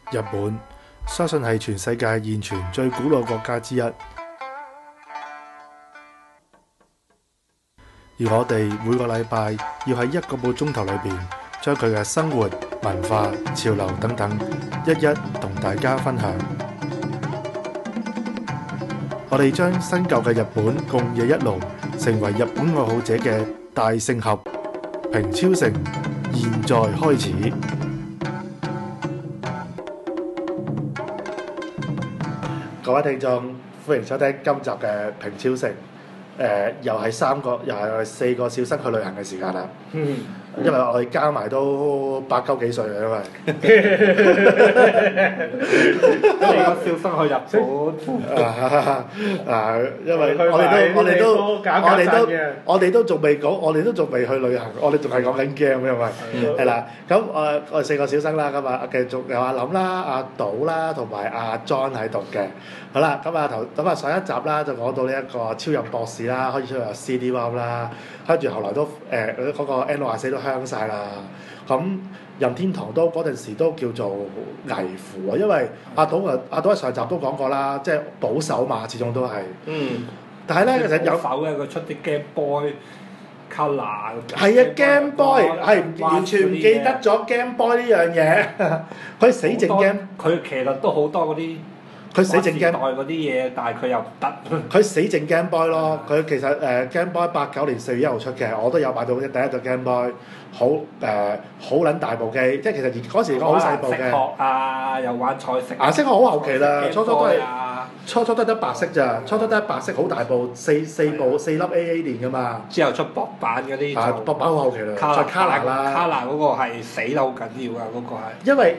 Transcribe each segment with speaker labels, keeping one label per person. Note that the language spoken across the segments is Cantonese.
Speaker 1: 日本相信係全世界現存最古老國家之一，而我哋每個禮拜要喺1個半鐘頭裏邊，將佢嘅生活、文化、潮流等等，一一同大家分享。我哋將新舊嘅日本共冶一爐，成為日本愛好者嘅大聖盒。平超城現在開始。各位聽眾，歡迎收聽今集嘅平超城。又係4個小生去旅行嘅時間啦。因為我哋加埋都8、9幾歲啦，因為
Speaker 2: 4個小生去日本。
Speaker 1: 因為我哋都仲未講，我哋都仲未去旅行，我哋仲係講緊 game 因為係啦。咁我哋4個小生啦，咁啊繼續有阿林啦、阿賭啦，同埋阿 John 喺度嘅。好啦，咁上一集啦，就講到呢一個超任博士啦，開始出有 CD-ROM 啦，跟住後來都嗰個 N64 都香晒啦。咁任天堂都嗰陣時都叫做危乎啊，因為阿賭喺上集都講過啦，即係保守嘛，始終都係。但係咧，其實有
Speaker 2: 保守嘅，佢出啲 Game Boy Color。
Speaker 1: 係啊 ，Game Boy 係完全唔記得咗 Game Boy 呢樣嘢，佢死剩 Game。
Speaker 2: 佢其實都好多嗰啲。
Speaker 1: 佢死剩 Game
Speaker 2: 代嗰啲嘢，但係佢又唔得。
Speaker 1: 佢死剩 Game Boy 咯，佢其實Game Boy 89年4月1號出嘅，我都有買到第一隻 Game Boy， 好撚大部機，即係其實嗰時好細部嘅。
Speaker 2: 食殼啊，又玩菜式。
Speaker 1: 顏色好後期啦，初初都係得白色咋，初初都係白色好大部，四粒 AA 連㗎嘛。
Speaker 2: 之後出薄版嗰啲。
Speaker 1: 薄版好後期啦，再卡拿啦。
Speaker 2: 卡拿嗰個係死得好緊要㗎，嗰個係。
Speaker 1: 因為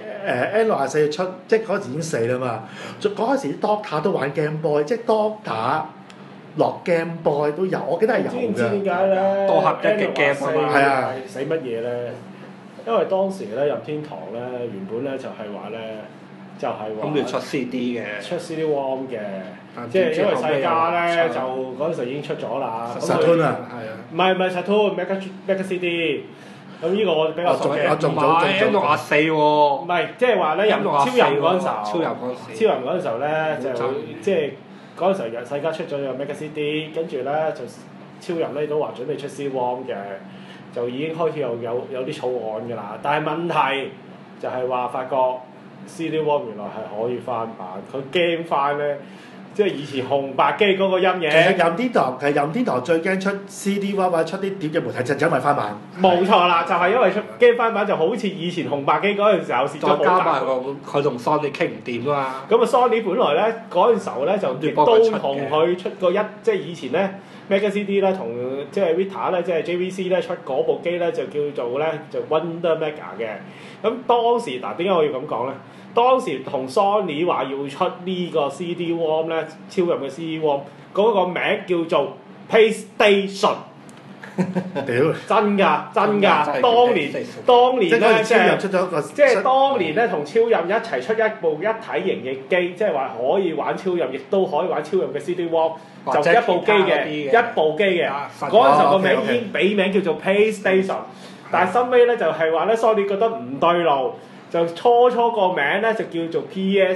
Speaker 1: N64出，即係嗰陣時已經死啦嘛。嗰陣時 Doctor 都玩 Game Boy， 即係 Doctor 落 Game Boy 都有，我記得係有㗎。
Speaker 3: 知唔知點解咧？
Speaker 2: 多合一嘅 game 啊嘛。
Speaker 1: 係啊。
Speaker 3: 死乜嘢咧？因為當時咧任天堂咧原本咧就係話咧，就係話
Speaker 2: 咁要出 CD 嘅。
Speaker 3: 出 CD-ROM 嘅，即係因為世嘉咧就嗰陣時已經出咗啦。
Speaker 1: Saturn 啊。
Speaker 3: 係啊。唔係 Saturn，Mega CD。咁呢個我比較熟嘅。
Speaker 1: 我仲早。
Speaker 2: N64喎。
Speaker 3: 唔係，即係話咧，超人嗰陣時候，
Speaker 2: 超人
Speaker 3: 嗰陣時候咧就即係嗰陣時候世嘉出咗個 Mega CD， 跟住咧就超人咧都話準備出 CD-ROM 嘅，就已經開始有啲草案㗎啦。但係問題就係話發覺 CD-ROM 原來係可以翻版，佢驚翻咧。即係以前紅白機嗰個陰影。其實
Speaker 1: 任天堂最驚出 CD-ROM 或者出啲碟嘅媒體，就因為翻版。
Speaker 3: 冇錯啦，就係因為出驚翻版，就好似以前紅白機嗰陣時候蝕咗好大。
Speaker 2: 再加埋佢同 Sony 傾唔掂啊嘛。
Speaker 3: 咁啊 Sony 本來咧嗰陣時候咧就亦都同佢出過即係以前咧 Mega CD 咧同即係 Vita 咧即係 JVC 咧出嗰部機咧就叫做咧就 Wonder Mega 嘅。咁當時嗱點解我要咁講咧？當時同 Sony 話要出呢個 CD-ROM 咧，超任嘅 CD-ROM 嗰個名叫做 PlayStation。
Speaker 1: 屌！
Speaker 3: 真㗎！當年咧即係當年咧同超任一齊出一部一體型嘅機，即係話可以玩超任，亦都可以玩超任嘅 CD-ROM， 就一部機嘅。嗰陣時候個名已經俾名叫做 PlayStation， 但係後尾咧就係話咧 Sony 覺得唔對路。就初個名咧就叫做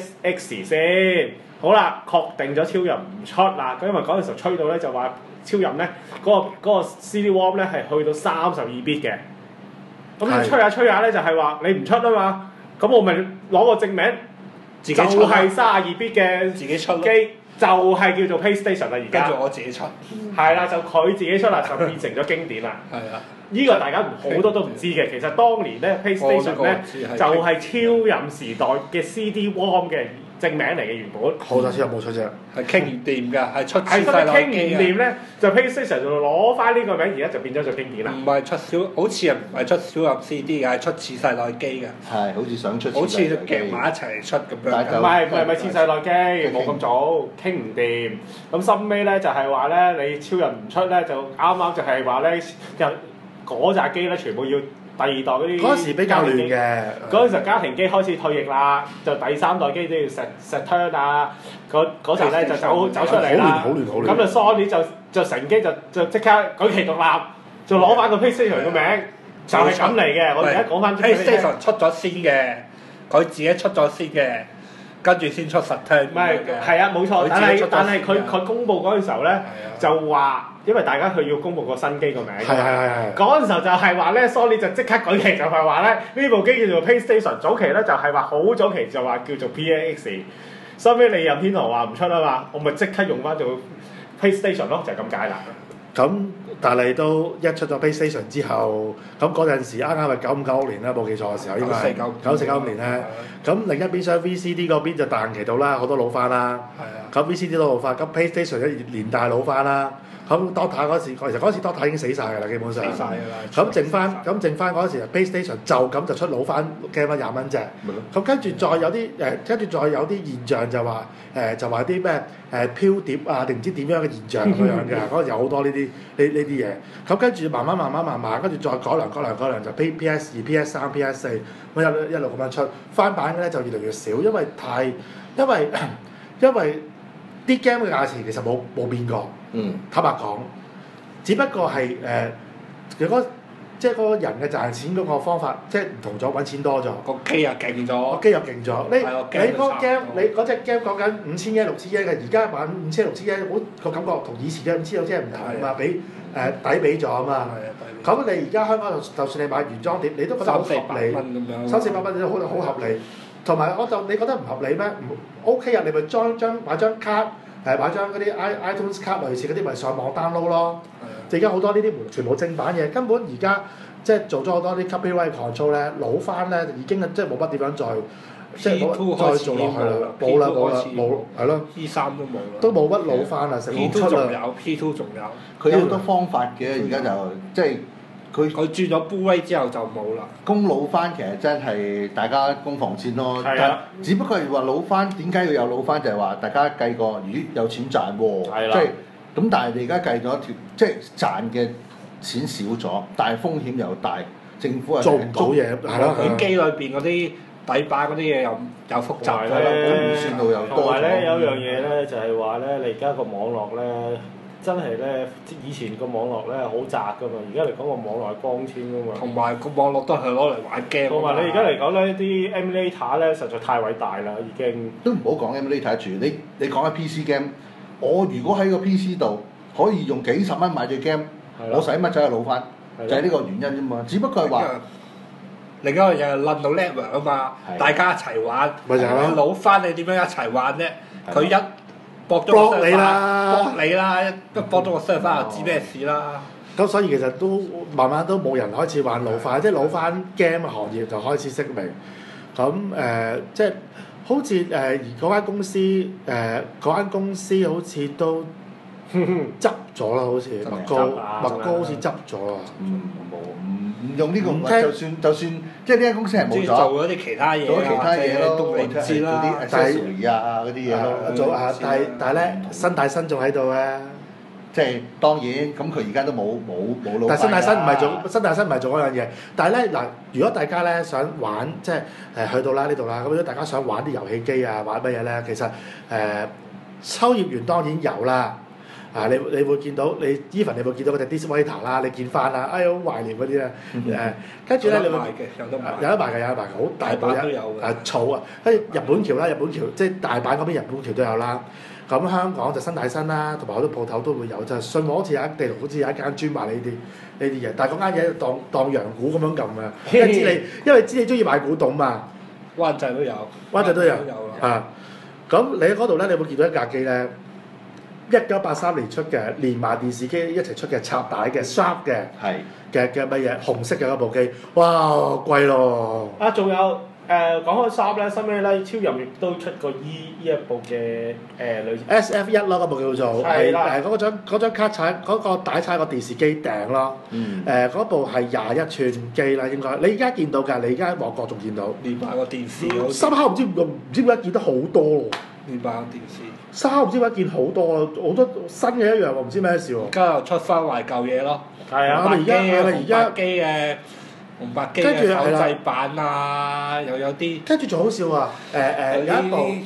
Speaker 3: PSX 先，好啦，確定咗超任唔出啦。咁因為嗰陣時候吹到咧就話超任咧嗰個 CD-ROM 咧係去到32bit 嘅，咁吹下咧就係話你唔出啊嘛，咁我咪攞個正名，就係32bit 嘅
Speaker 2: 自己出
Speaker 3: 機，就係叫做 PlayStation 啦而家。
Speaker 2: 跟住我自己出。
Speaker 3: 係啦，就佢自己出啦，就變成咗經典啦。
Speaker 2: 係啊。
Speaker 3: 呢個大家好多都唔知嘅，其實當年咧 PlayStation 咧就係超任時代嘅 CD-ROM 嘅正名嚟嘅原本。
Speaker 1: 好多超任冇出啫。
Speaker 2: 係傾唔掂㗎，係出次細
Speaker 3: 傾唔掂咧，就 PlayStation 就攞翻呢個名，而家就變咗做經典啦。
Speaker 2: 唔係出好似唔係出超任 CD 嘅，係出次世代機嘅。
Speaker 4: 係，好似想出。
Speaker 2: 好似夾埋一齊出咁樣。
Speaker 3: 唔係次世代機，冇咁早，傾唔掂。咁收尾咧就係話咧，你超任唔出咧，就啱就係話咧嗰扎機咧，全部要第二代嗰啲。
Speaker 1: 嗰陣時比較亂嘅。
Speaker 3: 嗰陣時家庭機開始退役啦，就第3代機都要 Saturn 啊，嗰時咧就走出嚟啦。
Speaker 1: 好亂。
Speaker 3: 咁就 Sony 就乘機就即刻舉旗獨立，就攞翻個 PlayStation 個名，就係咁嚟嘅。我而家講翻
Speaker 2: PlayStation 出咗先嘅。 佢自己出咗先嘅，跟住先出實聽。
Speaker 3: 唔係，係啊，冇錯。但係佢公佈嗰陣時候咧，就話因為大家佢要公佈個新機個名。
Speaker 1: 係。
Speaker 3: 嗰陣時候就係話咧 ，Sony 就即刻舉旗就係話咧，呢部機叫做 PlayStation。早期咧就係話好早期就話叫做 PAX。收尾你任天堂話唔出啊嘛，我咪即刻用翻做 PlayStation 咯，就係咁解啦。
Speaker 1: 咁但係都一出咗 PlayStation 之後，咁嗰陣時啱啱係95、96年啦，冇記錯嘅時候應該係94、95年咧。咁另一邊廂 VCD 嗰邊就大行其道啦，好多老翻啦。
Speaker 2: 係啊。
Speaker 1: 咁 VCD 都老翻，咁 PlayStation 一連帶老翻啦。咁 Dota 嗰時，其實嗰時 Dota 已經死晒㗎啦，基本上。
Speaker 2: 死曬㗎啦。
Speaker 1: 咁剩翻嗰時 PlayStation 就咁就出老翻 game 20蚊啫。咁跟住再有啲現象就話啲咩飄碟啊定唔知點樣嘅現象咁樣嘅，嗰陣有好多呢啲嘢。咁跟住慢慢，跟住再改良就 PS2、PS3、PS4 咁一路咁樣出。翻版嘅咧就越嚟越少，因為啲 game 嘅價錢其實冇變過。坦白講，只不過係即係嗰個人嘅賺錢嗰個方法，即係唔同咗，揾錢多咗。
Speaker 2: 個機又勁咗。
Speaker 1: 個機又勁咗。你嗰個 game，你嗰隻 game 講緊5000yen、6000yen嘅，而家玩5000、6000yen，好個感覺同以前嘅5000、6000唔同啊嘛，抵俾咗啊嘛。咁你而家香港就算你買原裝碟，你都覺得好合理。300-400蚊你都好合理。同埋你覺得唔合理咩？OK 啊，你咪買張卡。買張嗰啲 iTunes 卡類似嗰啲，咪上網 download 咯。而家好多呢啲全部正版嘢，根本而家即係做咗好多啲 copyright control 咧，老翻咧已經即係冇乜點樣再做落去啦。冇係咯。
Speaker 2: P3都冇啦。
Speaker 1: 都冇乜老翻啦，成冇出啦。
Speaker 2: P2 仲有。
Speaker 4: 佢有好多方法嘅，而家就即係
Speaker 2: 佢轉咗 Blu-ray 之後就冇啦。
Speaker 4: 供老翻其實真係大家攻防戰咯。
Speaker 3: 係啊。
Speaker 4: 只不過係話老翻點解要有老翻？就係話大家計過，咦有錢賺喎。
Speaker 3: 係啦。
Speaker 4: 即係咁，但係你而家計咗條，即係賺嘅錢少咗，但係風險又大，政府又
Speaker 1: 做唔到嘢，係咯。
Speaker 2: 佢機裏邊嗰啲底板嗰啲嘢又複雜啦，
Speaker 4: 預算度又多。
Speaker 3: 同埋咧有樣嘢咧就係話咧，你而家個網絡咧。真係咧，以前個網絡咧好窄噶嘛，而家嚟講個網絡係光纖噶嘛。同埋個網絡都係攞嚟玩 game。同埋你而家嚟講咧，啲 emulator 咧實在太偉大啦，已經。
Speaker 4: 都唔好講 emulator 住，你講緊 PC game，我如果喺個 PC 度可以用幾十蚊買隻 game，我使乜走去老翻？就係呢個原因啫嘛。只不過係話
Speaker 2: 另一個嘢係撚到 level 啊嘛，大家一齊玩。
Speaker 1: 咪就係咯。
Speaker 2: 老翻你點樣一齊玩啫？佢一搏
Speaker 1: 你啦，
Speaker 2: 一搏咗個 server 就知咩事啦。
Speaker 1: 咁所以其實都慢慢都冇人開始玩老翻，即係老翻 game 行業就開始式微。咁即係好似嗰間公司好似都執咗啦，好似麥高好似執咗啊。
Speaker 4: 唔用呢個，就算即係呢間公司係冇咗，
Speaker 2: 做咗啲其他嘢，
Speaker 4: 做咗其他嘢咯，
Speaker 2: 都未知啦。
Speaker 4: 但係啊嗰啲嘢咯，
Speaker 1: 但係咧，新大新仲喺度啊！
Speaker 4: 即係當然，咁佢而家都冇老。
Speaker 1: 但係新大新唔係做嗰樣嘢。但係咧嗱，如果大家咧想玩，即係去到呢度啦，咁如果大家想玩啲遊戲機啊，玩乜嘢咧，其實秋葉原當然有啦。你會見到even 你會見到嗰隻 Disc Waiter 啦，你見翻啦，哎呀好懷念嗰啲啊！跟住咧你會有得賣嘅，好大部草啊！跟住日本橋即係大阪嗰邊日本橋都有啦。咁香港就新大新啦，同埋好多鋪頭都會有，就係信和好似有一地圖，好似有一間專賣呢啲嘢，但係嗰間嘢當洋股咁樣撳啊！因為知你中意買古董嘛。
Speaker 2: 灣仔都有
Speaker 1: 啊！咁你喺嗰度咧，你會見到一架機咧。1983年出嘅，連埋電視機一齊出嘅插帶嘅 Sharp 嘅乜嘢紅色嘅嗰部機，哇貴咯！
Speaker 3: 啊，仲有講開 Sharp 咧，收尾咧超任亦都出過呢一部嘅類似
Speaker 1: SF1咯，嗰部叫做係嗰張卡踩嗰個帶踩個電視機頂咯，嗰部係21寸機啦，應該你而家見到㗎，你而家旺角仲見到
Speaker 2: 連埋個電視，
Speaker 1: 深刻唔知點解見得好多喎，
Speaker 2: 連埋個電視。
Speaker 1: 沙唔知點解見好多新嘅一樣喎，唔知咩事喎。
Speaker 2: 而家又出翻壞舊嘢咯。
Speaker 3: 係啊，
Speaker 2: 而家紅白機嘅手掣版啊，又有啲。
Speaker 1: 跟住仲好笑啊！有一部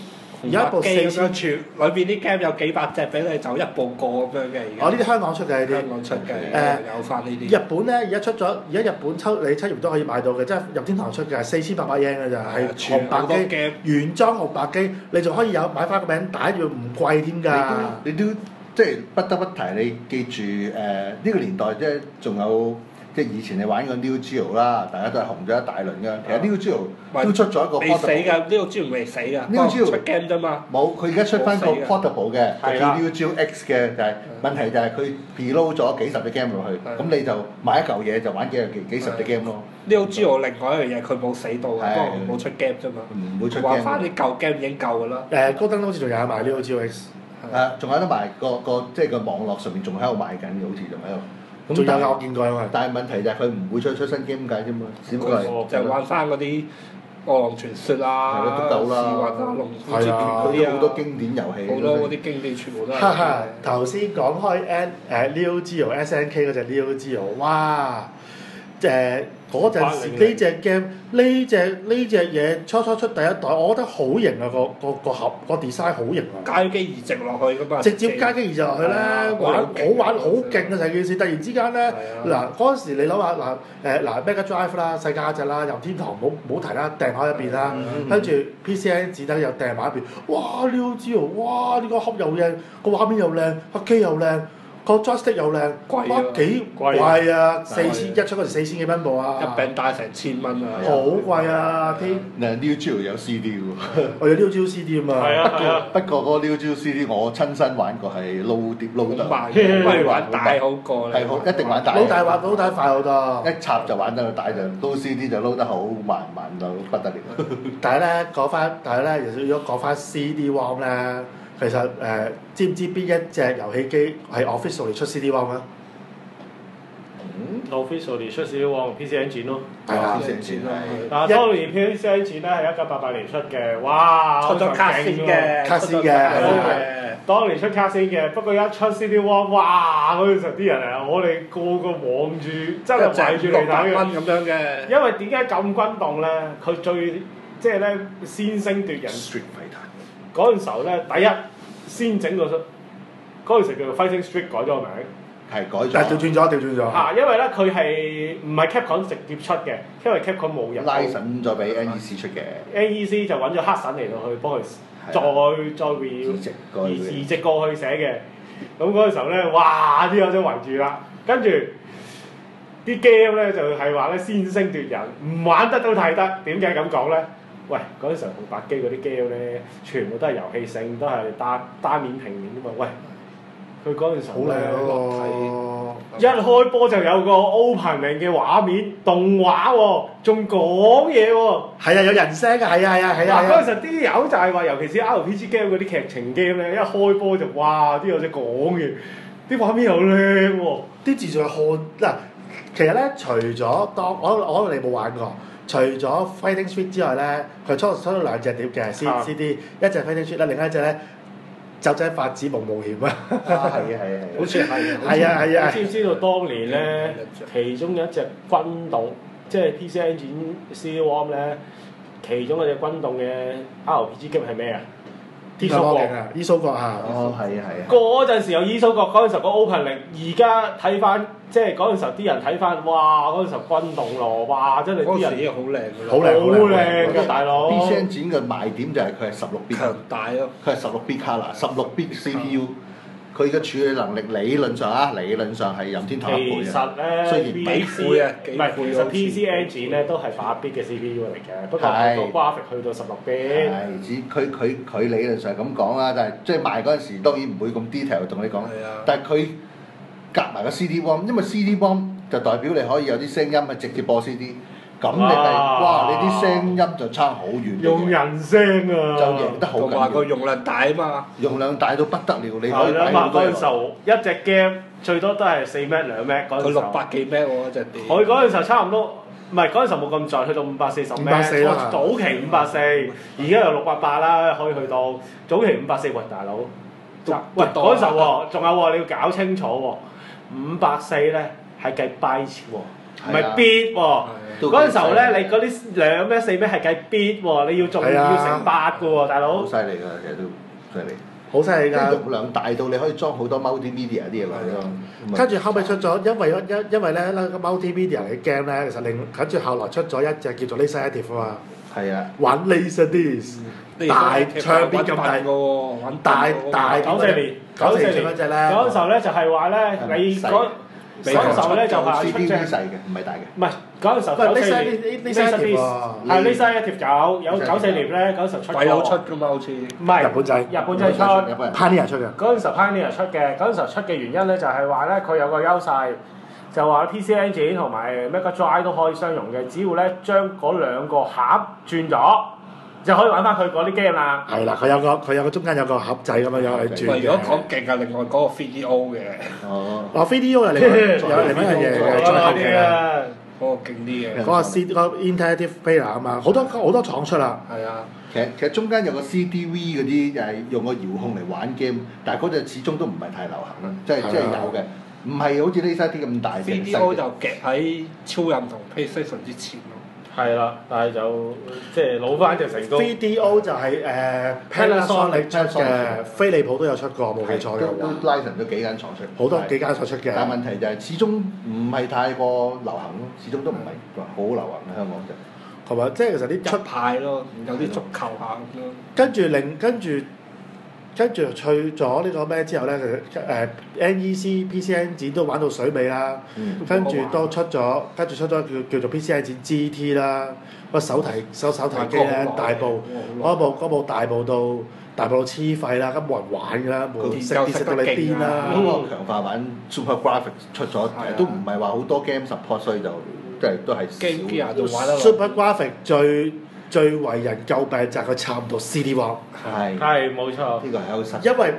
Speaker 1: 而家部
Speaker 2: 機咁
Speaker 1: 4000
Speaker 2: 樣全裏邊啲 game 有幾百隻俾你就一部過咁樣嘅而家。
Speaker 1: 哦，呢啲香港出嘅呢啲。
Speaker 2: 香港出嘅有翻呢啲。
Speaker 1: 日本咧而家出咗，而家日本你7月都可以買到嘅，即係任天堂出嘅係4800 yen 嘅咋，係紅白機原裝紅白機，你仲可以有買翻個名帶住唔貴添㗎。
Speaker 4: 你都即係不得不提，你記住呢個年代即係仲有。即係以前你玩過 Neo Geo 啦，大家都係紅咗一大輪㗎。其實 Neo Geo 都出咗一個 portable
Speaker 2: 未死㗎，Neo Geo 未死㗎。
Speaker 4: Neo Geo
Speaker 2: 出 game 啫嘛。
Speaker 4: 冇，佢而家出翻個 portable 嘅，就叫 Neo Geo X 嘅，就係問題就係佢 preload 咗幾十隻 game 落去，咁你就買一嚿嘢就玩幾十隻 game 咯。
Speaker 2: Neo Geo 另外一樣嘢，佢冇死到，不過冇出 game 啫嘛。
Speaker 4: 唔會出 game。
Speaker 2: 玩翻啲舊 game 已經夠㗎啦。
Speaker 1: 高登好似仲有賣 Neo Geo X。
Speaker 4: 仲有得賣個即係個網絡上面仲喺度賣緊嘅，好似仲喺度。
Speaker 1: 仲有我見過啊嘛，
Speaker 4: 但係問題就係佢唔會出新 game 解啫嘛，只不過係
Speaker 2: 就玩翻嗰啲《餓狼傳說》啊，
Speaker 4: 係咯，都夠啦。
Speaker 1: 係啊，
Speaker 4: 佢都好多經典遊戲。
Speaker 2: 好多嗰啲經典全部都係。
Speaker 1: 哈哈，頭先講開 Neo Geo SNK 嗰隻 Neo Geo，哇！嗰陣時呢隻 game 呢隻嘢初出第一代，我覺得好型啊！個盒個 design 好型啊！
Speaker 2: 街機移植落去㗎嘛，
Speaker 1: 直接街機移植落去咧，玩好勁啊！成件事突然之間咧，嗱嗰陣時你諗下嗱 Mega Drive 啦，世界一隻啦，任天堂冇提啦，掟喺一邊啦，跟住 PCN 子彈又掟埋一邊，哇 Neo Geo，哇呢個盒又靚，個畫面又靚，個機又靚。個 joystick 又靚，哇幾貴啊！4000一出嗰時4000幾蚊部啊！
Speaker 2: 一餅帶成1000蚊啊！
Speaker 1: 好貴啊！添
Speaker 4: 嗱 Neo Geo 有 CD 喎，
Speaker 1: 我有 Neo Geo CD 啊嘛。
Speaker 3: 係啊
Speaker 4: 不過嗰個 Neo Geo CD 我親身玩過係撈碟撈得，
Speaker 2: 不如玩大好過咧。
Speaker 4: 係好一定玩大。
Speaker 1: 撈大快好多。
Speaker 4: 一插就玩得大就撈 CD 就撈得好慢到不得了。
Speaker 1: 但係咧如果講翻 CD-ROM 咧。其實知唔知邊一隻遊戲機係 officially 出 CD-ROM 啊
Speaker 3: ？officially 出 CD-ROM，PC Engine 咯。
Speaker 1: 係啊
Speaker 4: ，PC Engine 係。
Speaker 3: 但係當年 PC Engine 咧係1988年出嘅，哇！
Speaker 2: 出咗卡先嘅，
Speaker 1: 卡先嘅。
Speaker 3: 當年出卡先嘅，不過一出 CD-ROM，哇！嗰陣時啲人啊，我哋個個望住，真係圍住嚟睇嘅。
Speaker 2: 咁樣嘅。
Speaker 3: 因為點解咁轟動咧？佢最即係咧先聲奪人。嗰陣時候咧，第一先整到出，嗰陣時叫做 Fighting Street 改咗個名，
Speaker 4: 係改咗，
Speaker 1: 但係調轉咗。
Speaker 3: 嚇，因為咧佢係唔係 Capcom 直接出嘅，因為 Capcom 冇入。
Speaker 4: 拉神再俾 NEC 出嘅。
Speaker 3: NEC 就揾咗黑神嚟到去幫佢再移植過去寫嘅，咁嗰陣時候咧，哇！啲友仔圍住啦，跟住啲 game 咧就係話咧先聲奪人，唔玩得都睇得，點解咁講咧？喂，嗰陣時候紅白機嗰啲 game 咧，全部都係遊戲性，都係單面平面啫嘛。喂，佢嗰陣時好靚喎，一開波就有個 opening 嘅畫面，動畫喎，仲講嘢喎。
Speaker 1: 係啊，有人聲㗎，係啊。
Speaker 3: 嗱，嗰陣時啲友就係話，尤其是 RPG game 嗰啲劇情 game 咧，一開波就哇，啲友仔講嘢，啲畫面又靚喎，
Speaker 1: 啲字仲係看嗱。其實咧，除咗當我你冇玩過。除咗 Fighting Street 之外咧，佢出咗兩隻碟嘅 CD，一隻 Fighting Street 啦，另一隻咧酒仔發展夢冒險啊！
Speaker 4: 係，
Speaker 2: 好似係。
Speaker 1: 係啊！
Speaker 3: 知唔知道當年咧，其中有一隻軍動，即係 PC Engine CD-ROM 咧，其中一隻軍動嘅 RPG game 係咩啊？伊蘇國啊！
Speaker 4: 哦，係啊！
Speaker 3: 嗰陣時有伊蘇國，嗰陣時候個 opening，而家睇翻，即係嗰陣時候啲人睇翻，哇！嗰陣時候軍動咯，哇！真係啲人
Speaker 2: 已經好靚㗎啦，
Speaker 1: 好
Speaker 3: 靚㗎大佬。
Speaker 4: PC Engine嘅賣點就係佢係16 bit，
Speaker 2: 強大咯，
Speaker 4: 佢係16 bit color，16 bit CPU。佢嘅處理能力理論上係任天堂一倍
Speaker 3: 其實咧，
Speaker 4: 雖然
Speaker 2: 幾倍啊，
Speaker 3: 唔係，其實 PC Engine 咧都係8 bit 嘅 CPU 嚟嘅，不過個 graphic 去到16 bit。
Speaker 4: 係，只佢理論上係咁講啦，但係即係賣嗰陣時當然唔會咁 detail 同你講。但係佢夾埋個 CD-ROM，因為 CD-ROM 就代表你可以有啲聲音係直接播 CD。咁你你啲聲音就差好遠。
Speaker 3: 用人聲啊！
Speaker 4: 就贏得好緊要。
Speaker 2: 同埋個容量大啊嘛。
Speaker 4: 容量大到不得了，你可以
Speaker 3: 擺好多。嗰陣時候一隻 game 最多都係4 Mbps 2 Mbps 嗰陣時候。
Speaker 2: 佢600幾 Mbps 喎，隻碟。
Speaker 3: 佢嗰陣時候差唔多，唔係嗰陣時候冇咁盡，去到540 Mbps。早期540，而家又688啦，可以去到早期540。喂，大佬，喂嗰陣時候喎，仲有喎，你要搞清楚喎，540咧係計 byte 喎。 唔係 bit 喎。嗰陣時候咧，你嗰啲2咩4咩係計 bit 喎，你要仲要乘8嘅喎，大佬。
Speaker 4: 好犀利㗎，其實都犀利。
Speaker 1: 好犀利㗎！
Speaker 4: 容量大到你可以裝好多 multimedia 啲嘢落去咯。
Speaker 1: 跟住後尾出咗，因為咧 multimedia 嘅 game 咧，其實跟住後來出咗一隻叫做 Laseractive 啊嘛。
Speaker 4: 係啊。
Speaker 1: 玩 Laserdisc，大唱片咁大，大
Speaker 3: 94年
Speaker 1: 嗰隻咧。
Speaker 3: 嗰陣時候咧就係話咧，你嗰陣時候咧就係出隻
Speaker 4: 細嘅，唔係大嘅。
Speaker 3: 唔係嗰陣時候
Speaker 1: Laseractive
Speaker 3: 係 Laseractive有94年咧，嗰陣時候出過。
Speaker 2: 鬼佬出㗎嘛，好似。
Speaker 3: 唔係
Speaker 1: 日本仔
Speaker 3: 出
Speaker 1: ，Pioneer 出嘅。
Speaker 3: 嗰陣時候 Pioneer 出嘅，嗰陣時候出嘅原因咧就係話咧佢有個優勢，就話 PC Engine 同埋 Mega Drive 都可以相容嘅，只要咧將嗰兩個盒轉咗，就可以玩翻佢嗰啲 game 啦。
Speaker 1: 係啦，佢有個中間有個盒仔咁樣樣去轉嘅。
Speaker 2: 如果講勁啊，另外嗰個 3DO 嘅。
Speaker 1: 哦 3DO 係另外一樣嘢嘅，再後嘅。
Speaker 2: 嗰個勁啲嘅。
Speaker 1: 嗰個 Interactive Player 啊嘛，好多廠出啦。
Speaker 2: 係啊。
Speaker 4: 其實中間有個 CDV 嗰啲又係用個遙控嚟玩 game，但係嗰隻始終都唔係太流行啦，即係有嘅，唔係好似呢啲咁大隻。
Speaker 2: 3DO 就夾喺超任同 PlayStation 之前咯。
Speaker 3: 係啦，但係就即係攞翻隻成功。
Speaker 1: 3DO 就係Panasonic 出嘅，飛利浦都有出過，冇記錯嘅。
Speaker 4: 都 license 咗幾間廠出。
Speaker 1: 好多幾間廠出嘅。
Speaker 4: 但係問題就係始終唔係太過流行咯，始終都唔係話好流行喺香港就。
Speaker 1: 同埋即係其實啲
Speaker 2: 出派咯，有啲足球下咁咯。
Speaker 1: 跟住去咗呢個咩之後咧，其實NEC PC 展都玩到水尾啦。跟住都出咗叫做 PC 展 GT 啦，個手提機咧大部嗰部大部到黐廢啦，咁冇人玩㗎啦，冇食到你癲啦。
Speaker 4: 嗰個強化版 Super Graphics 出咗，都唔係話好多 game support，所以就即係都係少。
Speaker 1: Super Graphics 最為人詬病就係佢插唔到 CD-ROM。
Speaker 3: 係冇錯。
Speaker 4: 呢個係一個實。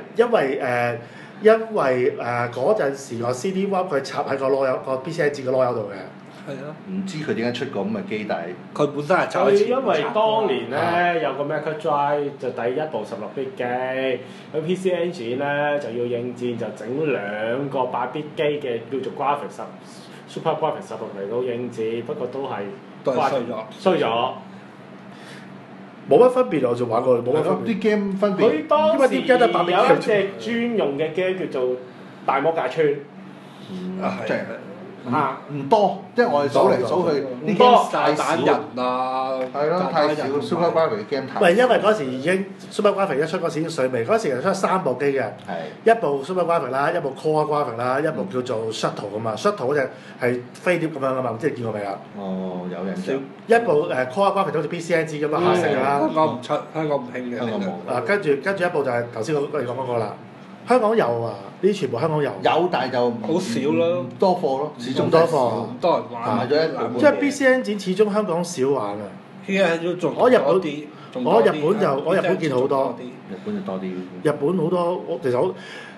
Speaker 1: 因為嗰陣時個 CD-ROM 佢插喺個攞個 PCI 字個攞度嘅。
Speaker 2: 係啊。
Speaker 4: 唔知佢點解出個咁嘅機，但係
Speaker 2: 佢本身係插喺前。
Speaker 3: 因為當年咧有個 Mega Drive 就第一部16bit 機，佢 PC Engine 咧就要應戰就整2個8bit 機嘅叫做 Graphics Super Graphics 16嚟到應戰，不過都係衰咗。
Speaker 1: 冇乜分別，我就玩過冇乜分別。
Speaker 4: 啲 game 分別。
Speaker 3: 佢當時有一隻專用嘅 game 叫做大魔界村。
Speaker 4: 即係唔多，即係我哋數嚟數去啲 game 太少人啊，係咯，太少 Super Graphics 嘅 game 太少。
Speaker 1: 唔係因為嗰時已經 Super Graphics 一出嗰時已經水尾，嗰時其實出3部機嘅，一部 Super Graphics 啦，一部 Core Graphics 啦，一部叫做 Shuttle 咁嘛 ，Shuttle 嗰隻係飛碟咁樣噶嘛，唔知你見過未啊？
Speaker 4: 哦，有印象。
Speaker 1: 一部Core Graphics 好似 PCNG 咁啊，黑色㗎啦。
Speaker 2: 香港唔出，香港唔興嘅。
Speaker 4: 香港冇。
Speaker 1: 跟住一部就係頭先我哋講嗰個啦。香港有啊，呢啲全部香港有。
Speaker 4: 有，但係就
Speaker 2: 好少咯，
Speaker 4: 多貨咯，始終
Speaker 1: 多貨，
Speaker 2: 唔多人玩。
Speaker 4: 買咗一兩部。
Speaker 1: 即係 BCN 展始終香港少玩啊。
Speaker 2: 依家要做
Speaker 1: 我日本見好多。
Speaker 4: 日本就多啲。
Speaker 1: 日本好多，其實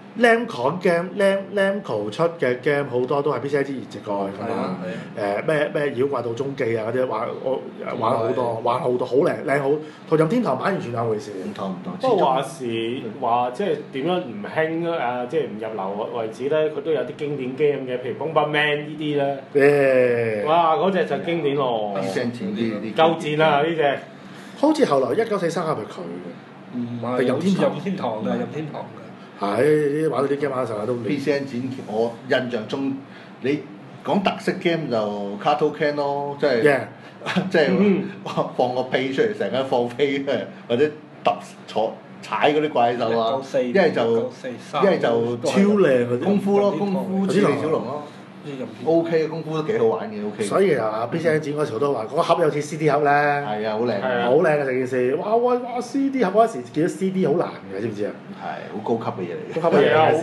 Speaker 1: Namco game，Namco 出嘅 game 好多都係 PCI 移植過去㗎嘛。咩妖怪道中記啊嗰啲玩好多，好靚好，同任天堂玩完全兩回事。
Speaker 4: 唔同。
Speaker 3: 不過話即係點樣唔興啊？即係唔入流為止咧，佢都有啲經典 game 嘅，譬如 Bomberman 呢啲咧。哇！嗰隻就經典咯。
Speaker 4: 啲
Speaker 3: 夠戰啊！呢隻。
Speaker 1: 好似後來1943係咪佢嘅？
Speaker 2: 唔係任天堂嘅。
Speaker 1: 係啲玩到啲 game 玩嘅時候都唔。
Speaker 4: PCN 展我印象中，你講特色 game 就 Kato Ken 咯，即係放個屁出嚟，成間放屁嘅，或者踩嗰啲怪獸啊，一係就
Speaker 1: 超靚嗰啲
Speaker 4: 功夫咯，功夫似李小龍咯。O.K. 功夫都幾好玩嘅 O.K.
Speaker 1: 所以啊 PCN 展嗰時好多話，嗰個盒有似 CD 盒咧，
Speaker 4: 係啊，好靚，
Speaker 1: 好靚嘅成件事。哇 CD 盒嗰時見到 CD 好難嘅，知唔知啊？
Speaker 4: 係好高級嘅嘢嚟嘅。
Speaker 1: 高級嘅嘢啊，好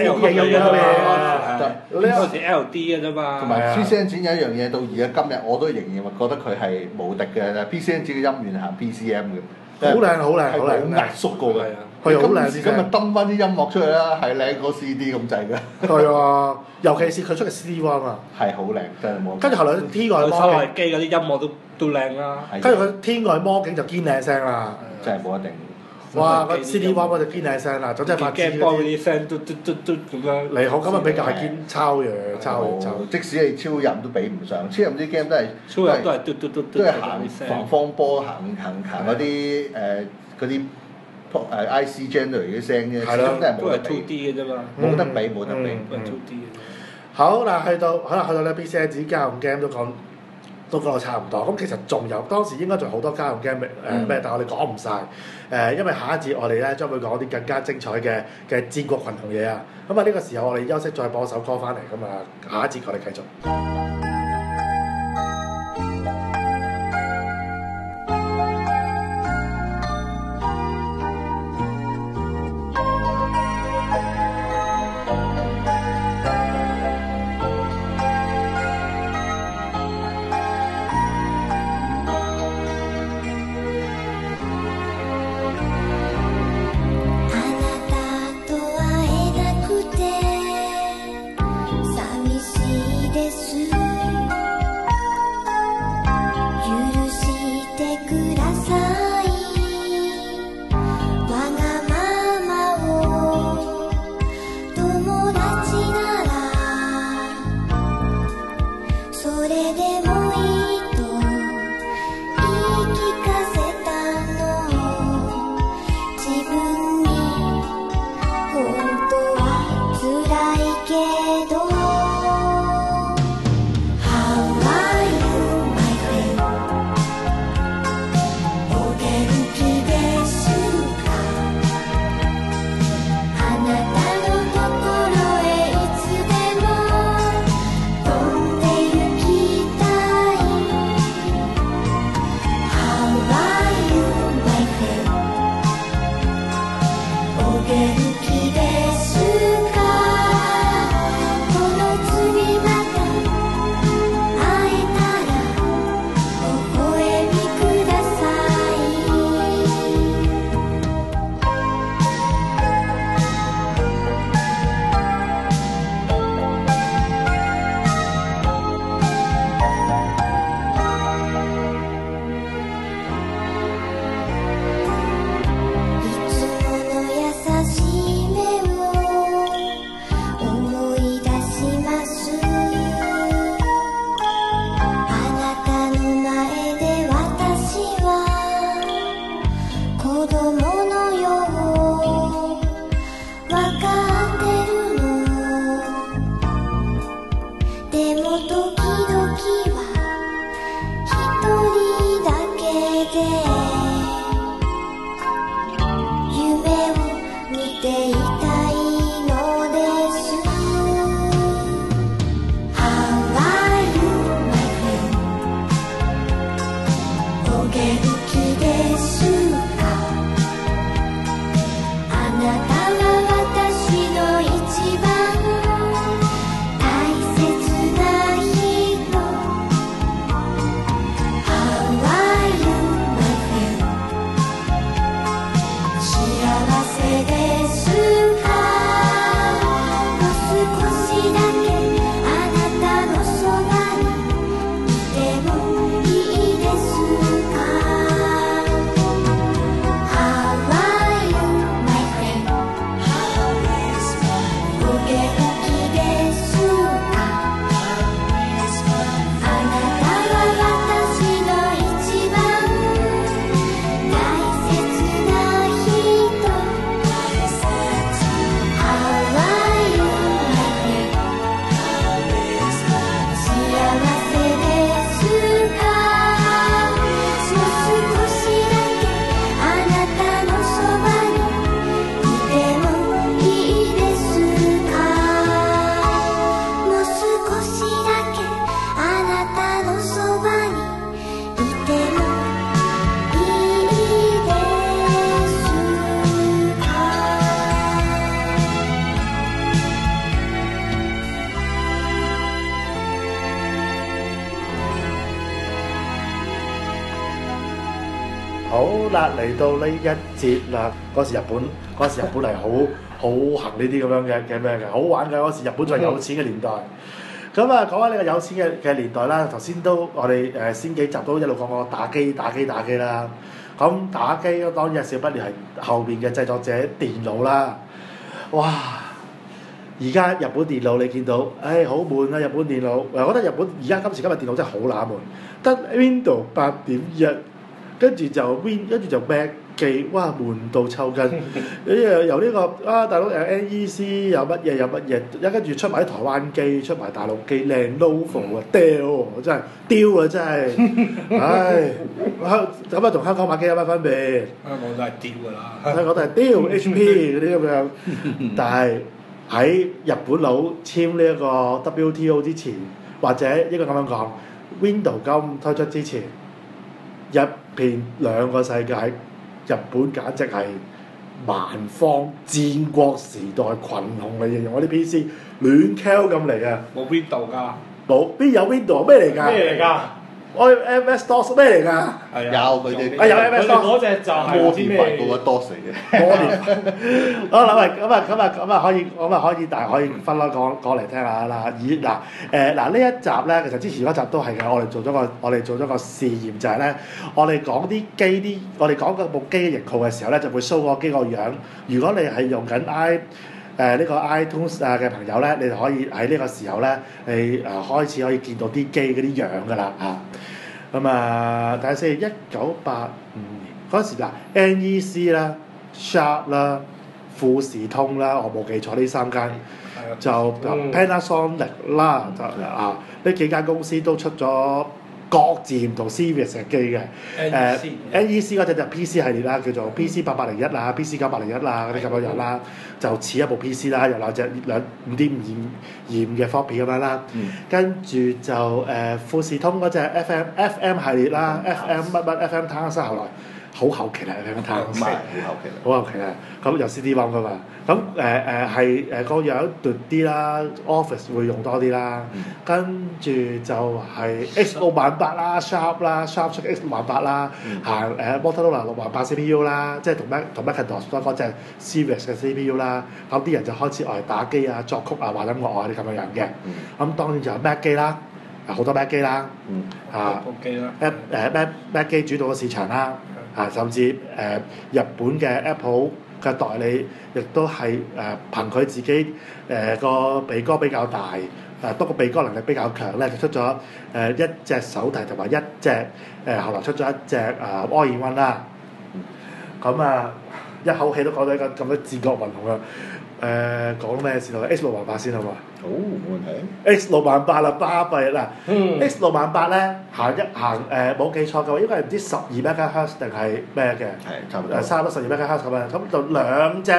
Speaker 2: 嗰陣時 L.D. 嘅啫嘛。
Speaker 4: 同埋 PCN 展有一樣嘢，到而家今日我都仍然覺得佢係無敵嘅。但係 PCN 展嘅音源係 PCM 嘅，
Speaker 1: 好靚好
Speaker 4: 壓縮過嘅。
Speaker 1: 係好靚，
Speaker 4: 今日抌翻啲音樂出嚟啦，係靚過 CD 咁滯嘅。
Speaker 1: 係啊，尤其是佢出嘅 CD-ROM 啊，
Speaker 4: 係好靚，真係冇。
Speaker 1: 跟住後來天外魔境，
Speaker 2: 收音機嗰啲音樂都靚啦。
Speaker 1: 跟住佢天外魔境就堅靚聲啦，
Speaker 4: 真係冇一定。
Speaker 1: 哇！個 CD-ROM 嗰隻堅靚聲啦，總之係發
Speaker 2: 機波嗰啲聲嘟咁樣。
Speaker 1: 你好，咁啊比較係堅抄嘢，抄。
Speaker 4: 即使你超任都比唔上，超任啲 game 都係都係行防方波行嗰啲嗰啲IC generate 嘅聲啫，始終都係冇得比。
Speaker 2: 2D 嘅啫嘛，
Speaker 4: 冇得比，冇得比，
Speaker 2: 都係 2D 嘅。
Speaker 1: 好嗱，去到咧 PC 家用 game 都講到差唔多，咁其實仲有當時應該仲有好多家用 game 咩，但係我哋講唔晒因為下一節我哋咧將會講啲更加精彩嘅戰國群雄嘢啊，咁啊呢個時候我哋休息再播首歌翻嚟，咁啊下一節我哋繼續。嚟到呢一節啦，嗰時日本係好行呢啲咁樣嘅咩嘅，好玩嘅。嗰時日本仲係有錢嘅年代。咁啊，講翻呢個有錢嘅年代啦，頭先都我哋先幾集都一路講過打機啦。 咁打機當然少不了係後邊嘅製作者電腦啦。哇！而家日本電腦你見到，好悶啊！日本電腦，我覺得日本而家今時今日電腦真係好冷門，得 Windows 8.1，跟住就 Mac 機，哇悶到抽筋！由呢個大佬NEC 有乜嘢，跟住出埋啲台灣機，出埋大陸機，靚 Lenovo 啊，屌真係丟啊真係，唉，咁啊同香港買機有乜分別？
Speaker 2: 香港都係丟㗎啦，
Speaker 1: 香港都係丟 HP 嗰啲咁樣，但係喺日本佬簽呢一個 WTO 之前，或者應該咁樣講 ，Windows 剛推出之前，一片兩個世界。日本簡直係蠻荒戰國時代群雄嚟形容，我啲 PC 亂 Q 咁嚟嘅。
Speaker 2: 冇 Windows 㗎，
Speaker 1: 冇邊有 Windows 咩嚟㗎？
Speaker 3: 咩嚟㗎？
Speaker 1: 我 MS DOS 咩嚟㗎？
Speaker 4: 有佢哋，
Speaker 1: 有 MS DOS
Speaker 3: 嗰隻就係
Speaker 4: 摩電費嗰個 DOS 嚟嘅。
Speaker 1: 摩電，好諗咁可以，但係可以分開講嚟聽下啦。呢一集咧，其實之前嗰集都係嘅。我哋做咗個試驗，就係咧，我哋講我哋講嗰部機嘅型號嘅時候咧，就會 show 個機個樣。如果你係用緊呢個 iTunes 嘅朋友咧，你就可以喺呢個時候咧，你開始可以見到啲機嗰啲樣㗎啦嚇。咁睇下先，1985年嗰陣時NEC 啦、Sharp 啦、富士通啦，我冇記錯呢三間，就 Panasonic 啦，呢幾間公司都出咗各自唔同 series 嘅機嘅。NEC 嗰隻就 PC 系列啦，叫做 PC8801啦、PC 9801啦嗰啲咁嘅樣啦，就似一部 PC 啦，有5.5嘅 floppy 咁樣啦。跟住就富士通嗰隻 FM 系列啦，FM FM Townsend 後來好後期啦，FM Townsend 好後期啦，咁有 CD-ROM 噶嘛，咁係個樣奪啲啦 ，Office 會用多啲啦，跟住就係 X68000啦 ，Sharp 出 X68000啦，行Motorola 68000 CPU 啦，即係同 Macintosh 嗰隻 series 嘅 CPU 啦，咁啲人就開始打機啊、作曲啊、畫音樂啊啲咁樣嘅，咁當然就有 Mac 機啦，好多 Mac 機啦，Mac 機主導嘅市場啦。甚至日本嘅 Apple 嘅代理，亦都係憑佢自己個鼻哥比較大，不過鼻哥能力比較強咧，就出咗一隻手提同埋一隻後來出咗一隻All-in-One 啦。咁一口氣都講到一個咁多戰國文雄啦。講咩先啊 ？X68000先好嘛？
Speaker 4: 好，冇問題。
Speaker 1: X68000啦，巴閉啦。X68000咧行冇記錯嘅話，應該係唔知12 MHz 定係咩嘅？
Speaker 4: 係差唔多。
Speaker 1: 差唔多12 MHz 咁樣，咁就兩隻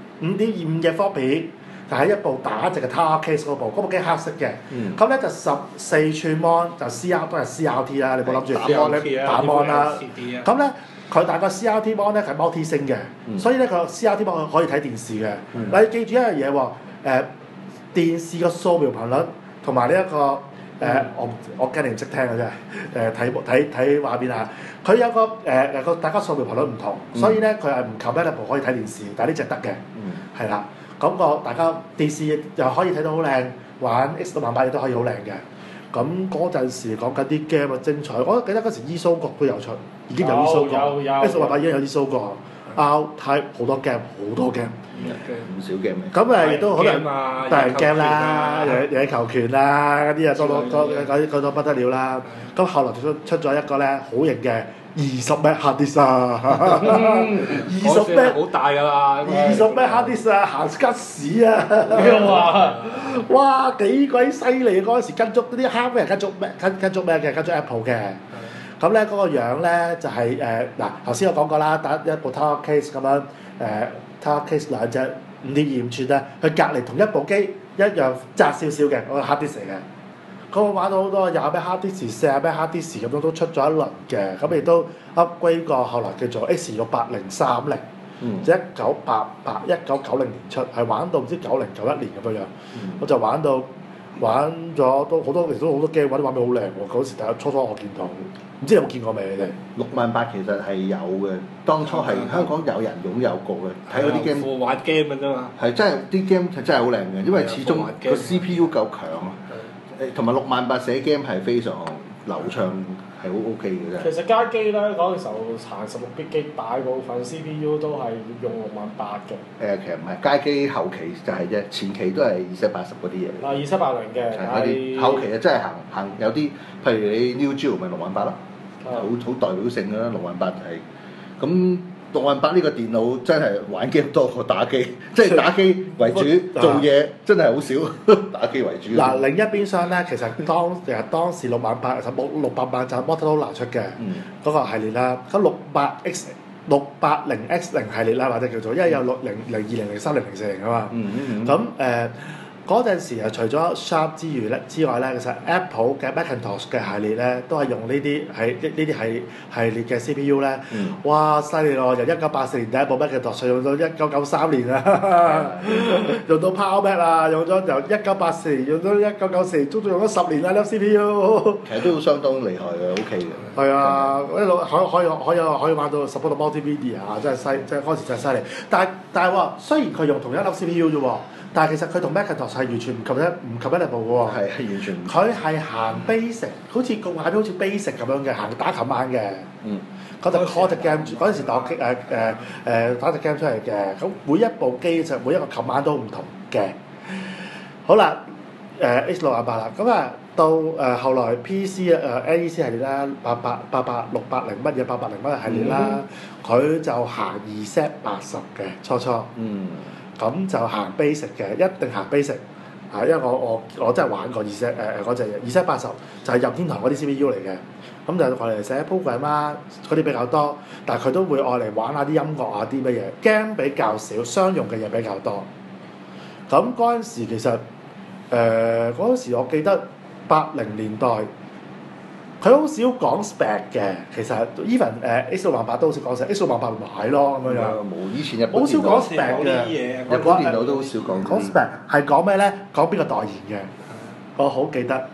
Speaker 1: 5.25嘅 floppy，就喺一部打直嘅 tower case 嗰部機黑色嘅。咁咧就14寸 mon 就 CR 都係 CRT 啦，你冇諗住打 mon 啦。咁咧。佢大個 CRT mon 咧係 multi 星嘅，所以咧佢 CRT mon 可以睇電視嘅。你記住一樣嘢喎，電視個掃描頻率同埋呢一個我驚你唔識聽嘅啫，睇畫面啊，佢有個大家掃描頻率唔同，所以咧佢係唔 compatible 可以睇電視，但係呢隻得嘅，係啦。咁大家電視又可以睇到好靚，玩 X68000亦都可以好靚嘅。咁嗰陣時講緊啲 game 精彩，我記得嗰時 E-Show 國都有出，已經有 E-Show 國，X68000已經有 E-Show 國，R-Type 好多 game，
Speaker 4: 唔少 game。
Speaker 1: 咁亦都可能大人 game 啦，野球拳啦，嗰啲多不得了啦。咁後來出咗一個咧好型嘅20 M hard disk 啊，20 M
Speaker 2: 好大㗎啦
Speaker 1: ，20 M hard disk 啊，行吉士啊，哇幾鬼犀利！嗰陣時跟足嗰啲 hardware 跟足咩嘅？跟足 Apple 嘅。咁咧嗰個樣咧就係頭先我講過啦，打一部 Tower Case 咁樣Tower Case 兩隻5.25寸咧，佢隔離同一部機一樣窄少少嘅，嗰個 hard disk 嚟嘅。咁我玩到好多20 M hard disk、40 M hard disk 咁都出咗一輪嘅，咁亦都 upgrade 過後來叫做 X68030，即係1990年出，係玩到唔知90、91年咁樣樣，我就玩咗都好多，其實都好多 game 玩到好靚喎。嗰時初我見到，唔知你有冇見過未？你哋
Speaker 4: 68000其實係有嘅，當初係香港有人擁有過嘅，睇嗰啲 game
Speaker 2: 玩 game 嘅啫嘛。
Speaker 4: 係真係啲 game 係真係好靚嘅，因為始終個 CPU 夠強啊。同埋68000寫 game 係非常流暢， 係好 OK 嘅啫。
Speaker 3: 其實街機咧嗰陣時候行16bit機，大部分 CPU 都係用68000嘅。
Speaker 4: 其實唔係街機後期就係啫，前期都係2780嗰啲嘢。
Speaker 3: 2780嘅，
Speaker 4: 係嗰啲後期啊，真係行有啲，譬如你 New Geo 咪68000咯，好代表性嘅啦，68000係咁。68000呢個電腦真係玩 game 多過打機，即係打機為主，做嘢真係好少打機為主。
Speaker 1: 嗱，另一邊廂咧，其實當時68000其實冇600萬就 Motorola 出嘅嗰個系列啦，咁680X0系列啦，或者叫做，因為有60、02、03、040啊嘛。咁嗰陣時啊，除咗 Sharp 之外咧，其實 Apple 嘅 Macintosh 嘅系列咧，都係用呢啲系列嘅 CPU 咧。哇！犀利咯！由1984年第一部 Macintosh 用到1993年啊，用到 Power Mac 啊，用咗由1984年用到1994年，足足用咗10年啦！粒 CPU
Speaker 4: 其實都相當厲害嘅 ，OK 嘅。
Speaker 1: 係啊，一路可以玩到 support multimedia 啊，真係即係嗰時真係犀利。但係喎，雖然佢用同一粒 CPU 啫喎。但係其實佢同 Macintosh 係完全唔及一level嘅喎。
Speaker 4: 係完全。
Speaker 1: 佢係行 basic，好似個畫面好似 basic 咁樣嘅，行打琴晚嘅。嗰就 call 隻 game，嗰陣時打隻 game 出嚟嘅。咁每一部機就每一個琴晚都唔同嘅。好啦，X680啦，咁啊到後來 PC NEC 系列啦，88、680乜嘢880乜系列啦，佢就行2Z80嘅初。咁就行 basic 嘅，一定行 basic，因為我真係玩過嗰隻嘢，2Z80就係任天堂嗰啲 CPU 嚟嘅，咁就我嚟寫 program 啦，嗰啲比較多，但係佢都會愛嚟玩下啲音樂啊啲乜嘢 game 比較少，商用嘅嘢比較多。咁嗰陣時其實嗰陣時我記得80年代。佢好少講 spec 嘅，其實 even X680都好少講 spec，X680買咯咁樣樣。
Speaker 4: 冇以前日本
Speaker 1: 好少講 spec 嘅，
Speaker 4: 日本電腦都好少講。
Speaker 1: 講 spec 係講咩咧？講邊個代言嘅？我好記得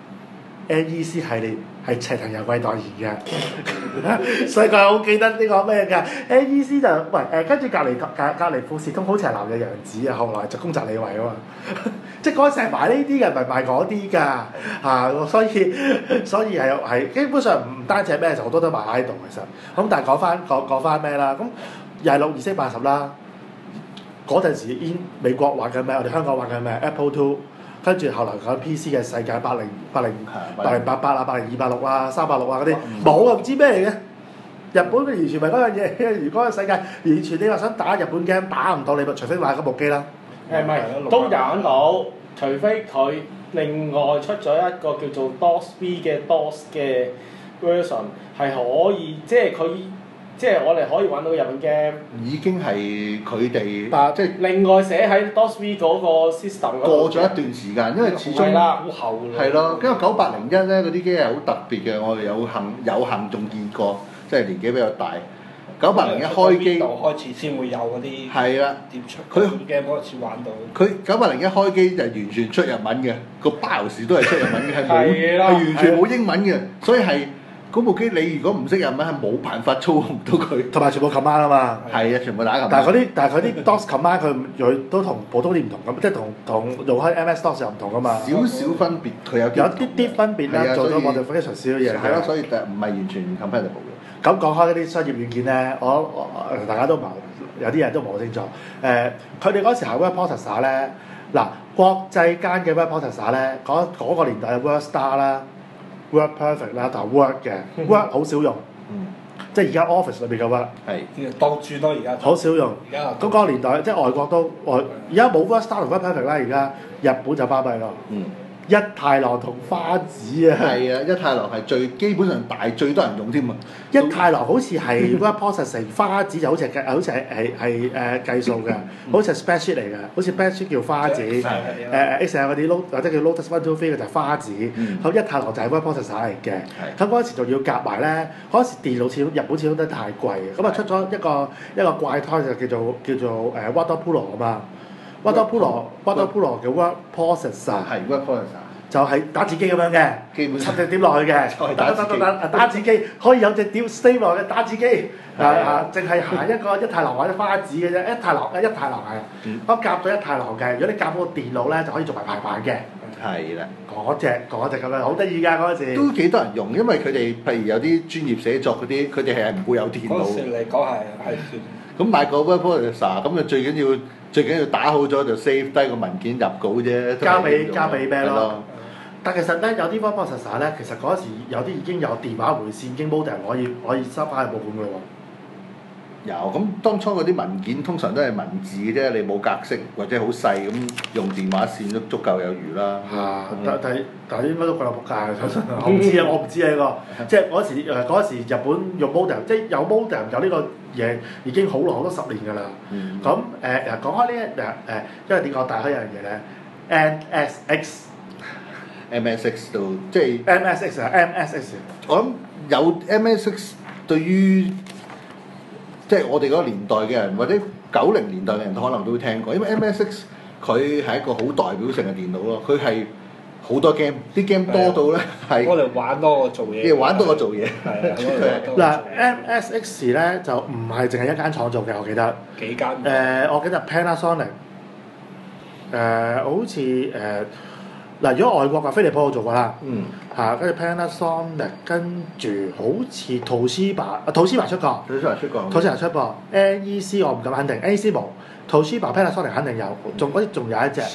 Speaker 1: NEC 系列係齊藤由貴代言嘅，所以佢好記得呢個咩嘅 NEC 就跟住隔離富士通好似係男嘅楊子啊，後來就宮澤理惠啊嘛。即係嗰陣時係買呢啲嘅，唔係買嗰啲㗎所以係基本上唔單止係咩，就好多都買喺度其實。咁但係講翻咩啦？咁又係2Z80啦。嗰陣時美國玩緊咩？我哋香港玩緊咩 ？Apple II， 跟住後來講 PC 嘅世界8088啊、80286啊、386啊嗰啲冇啊，唔知咩嚟嘅。日本完全唔係嗰樣嘢。如果個世界完全你話想打日本 game 打唔到你，除非買嗰部機啦。
Speaker 3: 唔係都揀到，除非佢另外出咗一個叫做 DOS-B 嘅 DOS 嘅 version 係可以，即係我哋可以玩到日本 game。已
Speaker 4: 經係佢哋，即係
Speaker 3: 另外寫喺 DOS-B 嗰個 system 嗰度。
Speaker 4: 過咗一段時間，因為始終
Speaker 3: 好後㗎。係
Speaker 4: 咯，因為9801咧嗰啲機係好特別嘅，我哋有幸仲見過，即係年紀比較大。9801開機
Speaker 2: 開始先會有嗰啲
Speaker 4: 係啦，
Speaker 2: 碟出佢嘅開始玩到。
Speaker 4: 佢9801開機就完全出日文嘅，個 BIOS 都係出日文嘅，係完全冇英文嘅，所以係嗰部機你如果唔識日文係冇辦法操控到佢。
Speaker 1: 同埋全部 command 啊嘛。係
Speaker 4: 啊，全部打 command。
Speaker 1: 但係佢啲 DOS command 佢都同普通啲唔同咁，即係同用開 MS DOS 又唔同噶嘛。
Speaker 4: 少少分別，佢有
Speaker 1: 啲分別啦，做咗我哋非常少嘅嘢。
Speaker 4: 係咯，所以唔係完全 compatible 嘅。
Speaker 1: 咁講開嗰啲商業軟件咧，我大家都唔係有啲人都唔係好清楚。佢哋嗰時候 web processor 咧，嗱國際間嘅 web processor 咧，嗰個年代嘅 WordStar 啦、WordPerfect 啦同 Word 嘅 Word 好少用，即係而家 Office 裏邊嘅 Word
Speaker 2: 係倒轉咯，而家
Speaker 1: 好少用。咁嗰個年代即係外國都而家冇 WordStar 同 WordPerfect 啦，而家日本就巴閉咯。一太郎同花子啊！
Speaker 4: 係啊，一太郎係基本上最多人用添啊！
Speaker 1: 一太郎好似係 word processing， 花子就好似係計數嘅，好似係 spreadsheet 嚟嘅，好似 spreadsheet 叫花子，Excel 嗰啲或者叫 Lotus 1 2 3嘅就係花子，咁一太郎就係 word processor 嚟嘅。咁嗰陣時仲要夾埋咧，嗰陣時電腦日本始終都太貴，咁啊出咗一個怪胎就叫做Water Polo 啊嘛。Water Polo 嘅 word processor
Speaker 4: 係 word processor，
Speaker 1: 就係打字機咁樣嘅，插隻碟落去嘅，打字機可以有隻碟 save 落嘅打字機，淨係行一太郎或者花子嘅啫，一太郎係，我夾咗一太郎嘅，如果你夾嗰個電腦咧就可以做埋排版嘅，
Speaker 4: 係啦，
Speaker 1: 嗰隻咁樣好得意㗎嗰陣時。
Speaker 4: 都幾多人用，因為佢哋譬如有啲專業寫作嗰啲，佢哋係唔會有電腦。
Speaker 2: 嗰時嚟講係算。
Speaker 4: 咁買個 web processor，咁就最緊要打好咗就 save 低個文件入稿啫。
Speaker 1: 交俾咩咯？但其實咧有啲 web processor 咧，其實嗰時有啲已經有電話回線，經 modem 可以收翻去報本㗎喎。
Speaker 4: 有咁當初嗰啲文件通常都係文字嘅啫，你冇格式或者好細咁，用電話線都足夠有餘啦。
Speaker 1: 但係應該都貴到仆街嘅，相信我唔知啊，我唔知啊呢個，即係嗰時日本用 modem，即係有 modem 有呢個嘢已經好多10年㗎啦。咁講開呢因為點講大開一樣嘢咧
Speaker 4: MSX 度即係
Speaker 1: MSX
Speaker 4: 我諗有 MSX 對於即係我哋嗰個年代嘅人，或者90年代嘅人可能都會聽過，因為 MSX 佢係一個好代表性嘅電腦咯，佢係好多 game， 啲 game 多到咧係
Speaker 2: 我哋玩多過做嘢。
Speaker 4: 玩多過做嘢。
Speaker 1: 嗱 MSX 咧就唔係淨係一間廠做嘅，我記得。
Speaker 2: 幾間？
Speaker 1: 我記得 Panasonic， 好似嗱，如果外國嘅飛利浦我做過啦，跟住 Panasonic， 跟住好似圖斯巴出過，NEC 我唔敢肯定 ，NEC 冇，圖斯巴 Panasonic 肯定有，仲有一隻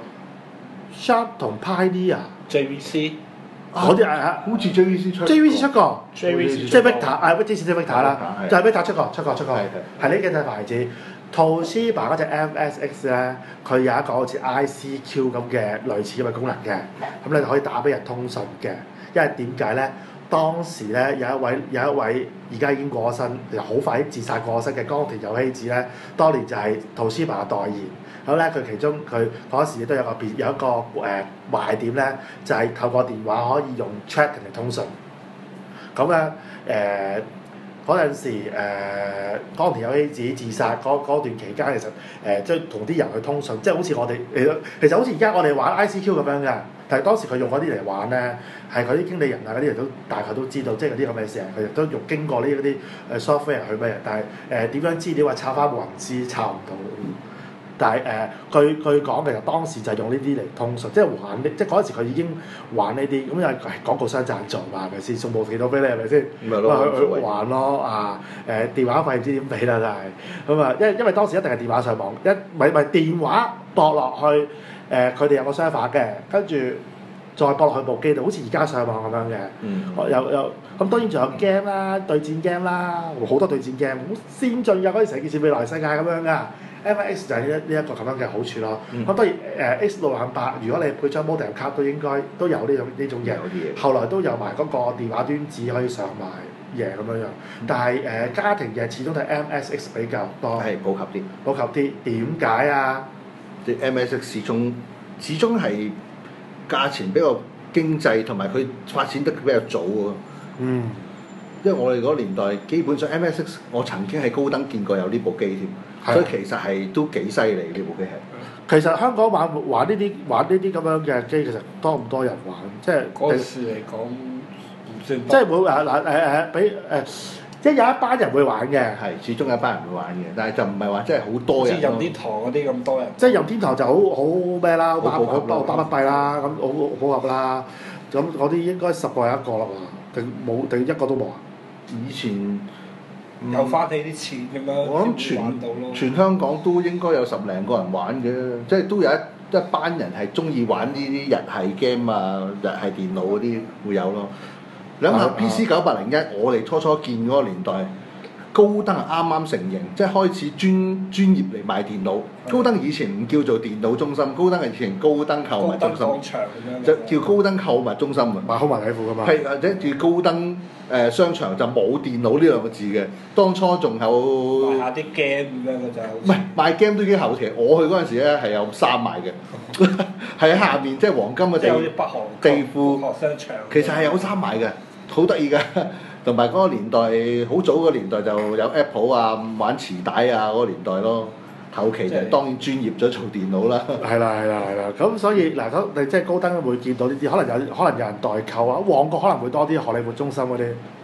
Speaker 1: Sharp 同 Pioneer。JVC 嗰啲
Speaker 4: 好似 JVC 出過
Speaker 1: 即係 Victor 之前啲 Victor 啦，就係 Victor 出過，係呢幾隻牌子。圖斯巴嗰隻 MSX 咧，佢有一個好似 ICQ 咁嘅類似咁嘅功能嘅，咁你就可以打俾人通訊嘅。因為點解咧？當時咧有一位而家已經過咗身，又好快自殺過咗身嘅岡田有希子咧，當年就係圖斯巴嘅代言。咁咧佢其中佢嗰時都有一個賣點咧，就係透過電話可以用 chat 嚟通訊。咁咧嗰陣時，岡田有希子自殺嗰段期間，其實即係同啲人去通訊，即係好似我哋其實好似而家我哋玩 ICQ 咁樣嘅。但係當時佢用嗰啲嚟玩咧，係嗰啲經理人啊嗰啲人都大概都知道，即係嗰啲咁嘅事，佢亦都用經過呢啲software 去咩？但係點樣資料話抄翻冇人知，抄唔到。但係據講其實當時就係用呢啲嚟通訊，即係玩呢，即係嗰陣時佢已經玩呢啲，咁又係廣告商贊助嘛，係咪先？送部電腦俾你係咪先？去玩咯電話費唔知點俾啦，真係咁啊！因為當時一定係電話上網，咪電話駁落去佢哋有個 server 嘅，跟住再駁落去部機度，好似而家上網咁樣嘅。有咁當然仲有 game 啦，對戰 game 啦，好多對戰 game，好先進㗎，嗰啲成件事未來世界咁樣㗎。MSX 就係呢一個咁樣嘅好處咯。咁當然X608，如果你配張 modem 卡都應該都有呢種嘢。後來都有埋嗰個電話端子可以上埋嘢咁樣樣。但係家庭嘅始終都係 MSX 比較多。
Speaker 4: 係普及啲。
Speaker 1: 點解啊？
Speaker 4: 啲 MSX 始終係價錢比較經濟，同埋佢發展得比較早喎。因為我哋嗰個年代基本上 MSX， 我曾經喺高登見過有呢部機添。所以其實係都幾犀利呢部機係。
Speaker 1: 其實香港玩呢啲咁樣嘅機，其實多唔多人玩？即係
Speaker 2: 嗰時嚟講唔算多。
Speaker 1: 即係會俾即係有一班人會玩嘅。
Speaker 4: 係，始終有一班人會玩嘅，但係就唔係話真係好多人。
Speaker 2: 好似任天堂嗰啲咁多人。
Speaker 1: 即係任天堂就好咩啦，巴乜幣啦，咁好普及啦。咁嗰啲應該10個有1個啦嘛，定一個都冇啊？
Speaker 4: 以前。
Speaker 2: 有翻起啲錢咁樣，
Speaker 4: 我諗全香港都應該有10零個人玩嘅，即係都有一班人係中意玩呢啲日系 game 啊、日系電腦嗰啲會有咯。你諗下 PC9801，我哋初見嗰個年代，高登係啱啱成型，即係開始專業嚟賣電腦。高登以前唔叫做電腦中心，高登係以前高登購物中心，就叫高登購物中心啊，
Speaker 1: 賣好埋底褲㗎嘛。
Speaker 4: 係或者叫高登商場就冇電腦呢兩個字嘅，當初仲有
Speaker 2: 賣下啲 game 咁樣嘅就。
Speaker 4: 唔係賣 game 都已經後期，我去嗰陣時咧係有衫賣嘅，係喺下面即係黃金嘅地庫
Speaker 2: 商場。
Speaker 4: 其實係有衫賣嘅，好得意㗎。同埋嗰個年代，好早個年代就有 Apple 啊，玩磁帶啊嗰個年代咯。後期就當然專業咗做電腦啦。
Speaker 1: 係啦。咁所以嗱，咁你即係高登會見到呢啲，可能有人代購啊。旺角可能會多啲荷里活中心嗰啲。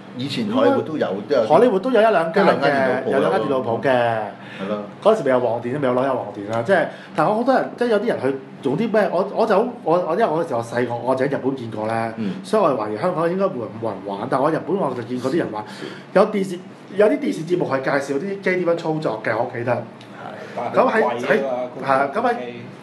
Speaker 4: 以前荷里活都有，
Speaker 1: 荷里活都有一兩間嘅，
Speaker 4: 有
Speaker 1: 兩間電腦鋪嘅。
Speaker 4: 係咯。
Speaker 1: 嗰陣時未有黃電，未有攞有黃電啦。即係，但係我好多人，即係有啲人去用啲咩？我因為我嗰陣時我細個，我就喺日本見過咧，所以我懷疑香港應該冇人玩。但係我日本我就見過啲人話，有啲電視節目係介紹啲機點樣操作嘅，我記得。係。咁喺咁喺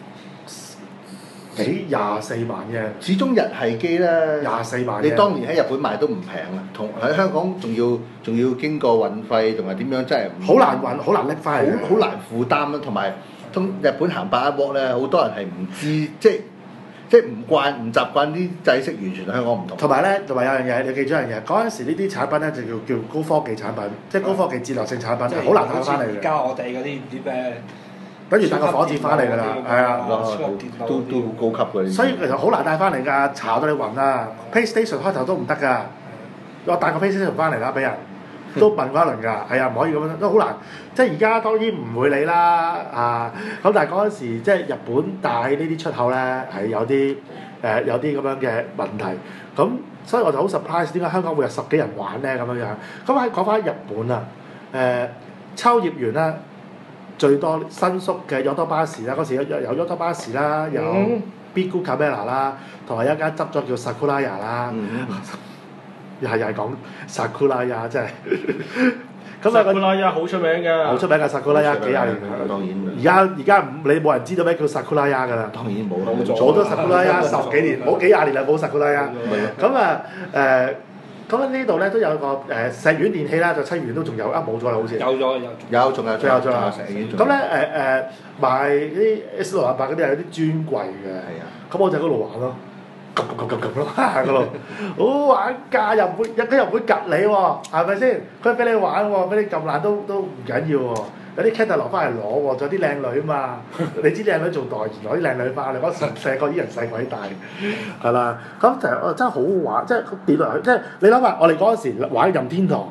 Speaker 1: 幾24萬嘅，
Speaker 4: 始終日系機咧
Speaker 1: 24萬。
Speaker 4: 你當年喺日本買都唔平啦，同喺香港仲要經過運費同埋點樣，真係
Speaker 1: 好難運，好難拎翻嚟，
Speaker 4: 好難負擔啦。同埋日本行8一鑊咧，好多人係唔知，即係唔習慣啲制式，完全同香港唔同。
Speaker 1: 同埋有樣嘢，你記住一樣嘢，嗰陣時呢啲產品咧就叫高科技產品，即係高科技戰略性產品，好難帶翻嚟嘅。
Speaker 2: 而家我哋嗰啲唔知咩。
Speaker 1: 跟住帶個火箭翻嚟㗎啦，係啊，
Speaker 4: 都好高級㗎。
Speaker 1: 所以其實好難帶翻嚟㗎，查到你暈啦。PlayStation 開頭都唔得㗎，我帶個 PlayStation 翻嚟啦，俾人都問過一輪㗎，係啊，唔可以咁樣，都好難。即係而家當然唔會理啦，咁但係嗰陣時即係日本帶呢啲出口咧係有啲咁樣嘅問題，咁所以我就好 surprise 點解香港會有10幾人玩咧咁樣樣。咁喺講翻日本啊，秋葉原啦。最多新宿嘅優多巴士啦，嗰時有優多巴士啦，有 Bigu Camera 啦，同埋一間執咗叫 Sakuraya 啦，又係講 Sakuraya 真係。
Speaker 3: 咁啊，Sakuraya 好出名嘅。
Speaker 1: 好出名嘅 Sakuraya 幾廿年。
Speaker 4: 當然。
Speaker 1: 而家你冇人知道咩叫 Sakuraya 㗎啦。
Speaker 4: 當然冇啦。
Speaker 1: 好多 Sakuraya 10幾年，冇幾廿年啦，冇 Sakuraya。咁啊咁呢度咧都有個石丸電器啦，就七元都仲有冇咗啦，好似
Speaker 4: 有仲有
Speaker 1: 咁咧賣啲 S688嗰啲係有啲專櫃嘅，咁我就喺嗰度玩咯，撳咯嗰度，好玩㗎，佢又唔會趌你喎，係咪先？佢俾你玩喎，俾你撳爛都唔緊要喎。有啲 catalog 翻嚟攞喎，仲有啲靚女啊嘛！你知靚女做代言攞啲靚女翻嚟，嗰成個啲人細鬼大，係啦。咁就真係好好玩，即係跌落去，即係你諗下，我哋嗰陣時玩任天堂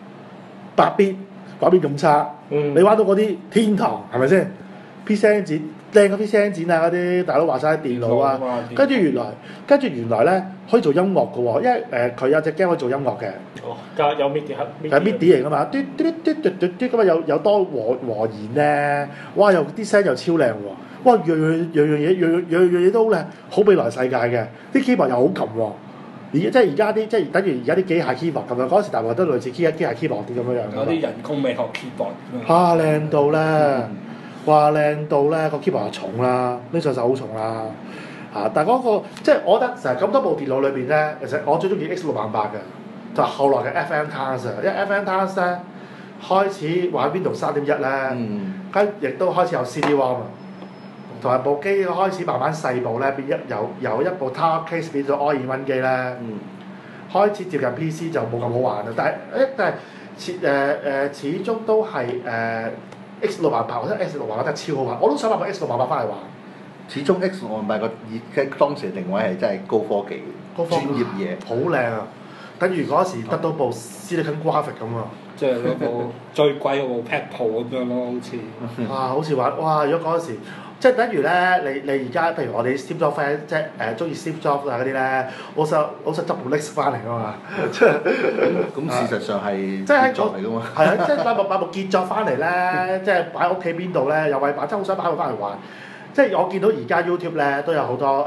Speaker 1: 8 bit 畫面咁差，你玩到嗰啲天堂係咪先 ？PC Engine 靚嗰 PC Engine啊嗰啲大佬話晒電腦啊，跟住原來咧可以做音樂嘅喎，因為佢有隻 game 可以做音樂嘅。
Speaker 3: 哦，有 MIDI
Speaker 1: 係 MIDI 嚟㗎嘛，嘟咁啊有多和弦咧，哇又啲聲又超靚喎，哇樣嘢都好靚，好未來世界嘅，啲 keyboard 又好撳喎，而家啲即係等於而家啲機械 keyboard 咁樣，嗰陣時大部分都類似機械 keyboard 啲咁樣樣。
Speaker 2: 有啲人工美學 keyboard。
Speaker 1: 靚到咧，哇靚到咧個 keyboard 又重啦，拎上手好重啦，但係嗰個即係我覺得成日咁多部電腦裏邊咧，其實我最中意 X688嘅。就後來嘅 FM Towers 因為 FM Towers 咧開始玩 Windows 3.1咧，跟亦都開始有 CD-ROM 啊，同埋部機開始慢慢細部咧，由一部 Tower Case 變咗 All-in-One 機咧，開始接近 PC 就冇咁好玩啦。但係始終都係X688，我覺得 X688真係超好玩，我都想買部 X688翻嚟玩。
Speaker 4: 始終 X688個當時定位係真係高科技、專業嘢，
Speaker 1: 好靚啊！等於嗰時得到部 Silicon Graphics 咁啊！
Speaker 2: 即係嗰部最貴嗰部 Pad Pro 咁樣咯，好似。
Speaker 1: 好似玩哇！如果嗰時即係等於咧，你而家譬如我哋 Steve Jobs friend，即係中意 Steve Jobs 啊嗰啲咧，好想執部 Lex 翻嚟㗎嘛！
Speaker 4: 咁事實上係
Speaker 1: 即係
Speaker 4: 傑作嚟㗎嘛。
Speaker 1: 係啊，即係買部傑作翻嚟咧，即係擺喺屋企邊度咧有位擺，真係好想擺佢翻嚟玩。即係我見到而家 YouTube 咧都有好多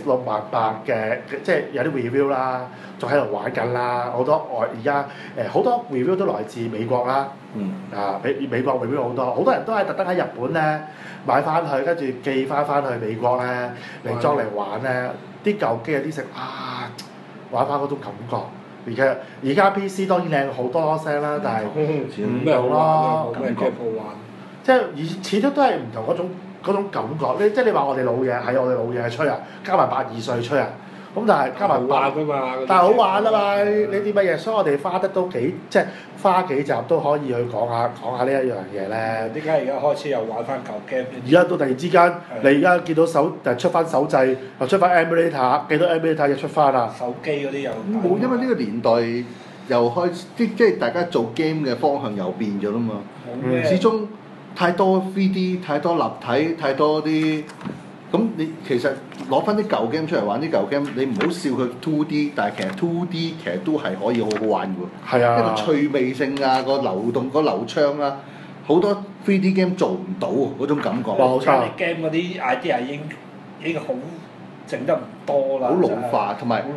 Speaker 1: X688嘅，即係有啲 review 啦，仲喺度玩緊啦。好多而家好多 review 都來自美國啦，美國 review 好多人都係特登喺日本咧買翻去，跟住寄翻去美國咧嚟裝嚟玩咧。啲舊機有啲食玩翻嗰種感覺。而家 PC 當然靚好多聲啦，但係唔同咯，
Speaker 2: 感覺好玩。
Speaker 1: 即係始終都係唔同嗰種感覺，即係你話我哋老嘢係我哋老嘢吹啊，加埋82歲吹啊，咁但係加埋
Speaker 2: 玩㗎嘛，
Speaker 1: 但係好玩啊嘛，呢啲乜嘢，所以我哋花幾集都可以去講下呢一樣嘢咧。
Speaker 2: 點解而家開始又玩翻舊 game？
Speaker 1: 而家到突然之間，你而家見到出翻手掣，又出翻 emulator， 幾多 emulator 又出翻啊？
Speaker 2: 手機嗰啲又
Speaker 4: 冇，因為呢個年代又開始即係大家做 game 嘅方向又變咗啦嘛，始終。太多 3D， 太多立體，太多啲咁你其實攞翻啲舊 game 出嚟玩啲舊 game，你唔好笑佢 2D， 但係其實 2D 其實都係可以好好玩嘅喎。
Speaker 1: 係啊，
Speaker 4: 一個趣味性啊，個流動個流暢啊，好多 3D game 做唔到嗰種感覺。
Speaker 1: 冇錯
Speaker 2: ，game 嗰啲 idea 已經好整得唔多啦。
Speaker 4: 好老化，同埋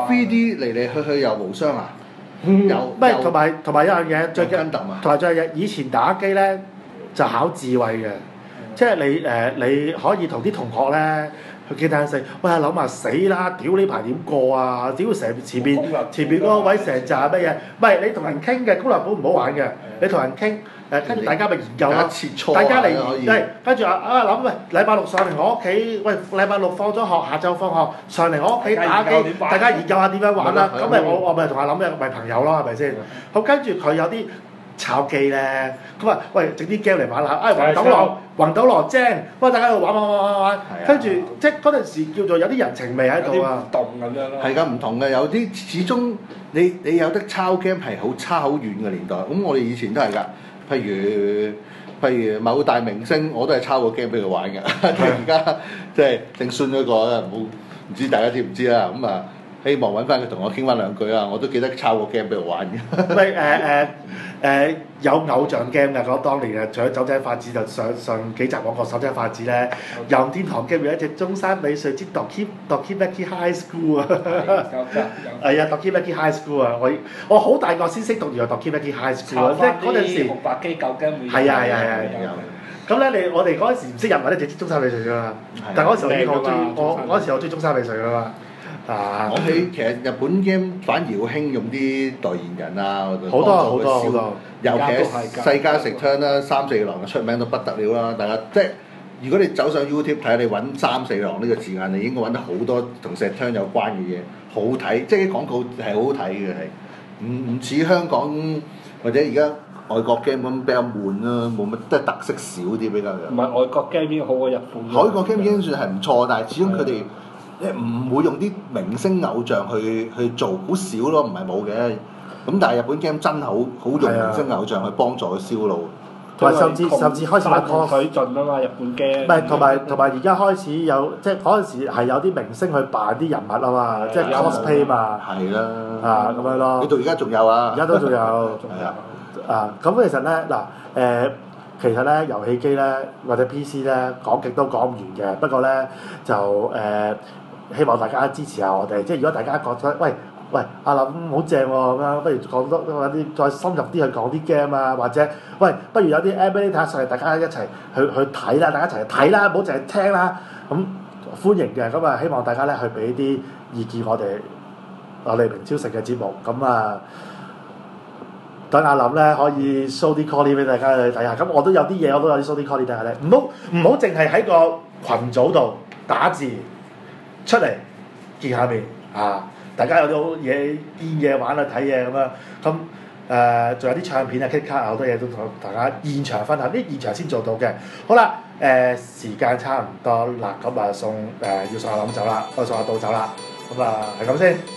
Speaker 4: 3D 嚟嚟去去又無雙啊。
Speaker 1: 咩？同埋一樣嘢最緊，
Speaker 4: 同
Speaker 1: 埋最緊以前打機咧就考智慧嘅，即係你可以同啲同學咧去傾單聲，喂諗下死啦！屌呢排點過啊？屌成前邊嗰個位成扎乜嘢？唔係你同人傾嘅高立本唔好玩嘅，你同人傾跟住大家咪研究咯，大家嚟跟住諗喂禮拜六上嚟我屋企，喂禮拜六放咗學下晝放學上嚟我屋企打機，大家研究下點樣玩啦。咁咪我咪同阿諗咪朋友咯，係咪先？好跟住佢有啲炒機咧，咁啊喂整啲 game 嚟玩下，橫斗羅精，喂大家喺度玩，跟住即係嗰陣時叫做有啲人情味喺度啊，
Speaker 2: 動咁樣咯。
Speaker 4: 係㗎，唔同嘅有啲始終你有得抄 game 係好差好遠嘅年代，咁我哋以前都係㗎。譬如某大明星，我都係抄個 game 俾佢玩嘅。而家即係姓孫嗰個咧，唔知大家知唔知啦？咁啊，希望揾翻佢同我傾翻兩句啊！我都記得抄個 game 俾佢玩嘅。
Speaker 1: 喂有偶像 game 㗎，講當年啊，除咗酒井法子就上幾集講過酒井法子咧，任天堂 game 有一隻中山美穗之 Dokimeki High School 啊，係啊 Dokimeki High School 啊，我好大個先識讀原來 Dokimeki High School 啊，即係嗰陣時紅
Speaker 2: 白機舊 game
Speaker 1: 係啊，咁咧我哋嗰陣時唔識日文咧，就知中山美穗㗎嘛，但係嗰陣時我已經好中意，我嗰陣時我中意中山美穗㗎嘛。
Speaker 4: 講起其實日本 game 反而好興用啲代言人啊，
Speaker 1: 好多，
Speaker 4: 尤其係世嘉食槍啦、三四郎嘅出名到不得了啦，大家即係如果你走上 YouTube 睇下，你揾三四郎呢個字眼，你應該揾到好多同石槍有關嘅嘢，好睇，即係啲廣告係好好睇嘅，係唔似香港或者而家外國 game 咁比較悶啦，冇乜即係特色少啲比較。
Speaker 2: 唔係外國 game 已經好過日本。
Speaker 4: 外國 game 已經算係唔錯，但係始終佢哋唔會用啲明星偶像去做，好少咯，唔係冇嘅。咁但係日本 game 真係好用明星偶像去幫助佢銷路，
Speaker 1: 同埋甚至開始玩 cos
Speaker 2: 水準啊嘛，日本 game。
Speaker 1: 唔係同埋而家開始有即係嗰陣時係有啲明星去扮啲人物啊嘛，即係 cosplay 嘛。
Speaker 4: 係啦。
Speaker 1: 咁樣咯。
Speaker 4: 你到而家仲有啊？
Speaker 1: 而家都仲有。係啊。咁其實咧嗱其實咧遊戲機咧或者 PC 咧講極都講唔完嘅，不過咧就希望大家支持下我哋，即係如果大家覺得喂阿林好正喎咁樣，不如講多揾啲再深入啲去講啲 game 啊，或者喂不如有啲 emulator 上嚟，大家一齊去睇啦，大家一齊去睇啦，唔好淨係聽啦，咁歡迎嘅，咁啊希望大家咧去俾啲意見我哋明超食嘅節目，咁啊等阿林咧可以 show 啲 call 俾大家去睇下，咁我都有啲嘢我都有啲 show 啲 call 睇下咧，唔好淨係喺個群組度打字。出嚟見下面大家有啲好嘢見嘢玩啊睇嘢咁樣，咁仲有啲唱片啊 K 卡啊好多嘢都同大家現場分享，啲現場先做到嘅。好啦，時間差唔多啦，咁啊要送阿林走啦，我送阿道走啦，咁啊係咁先。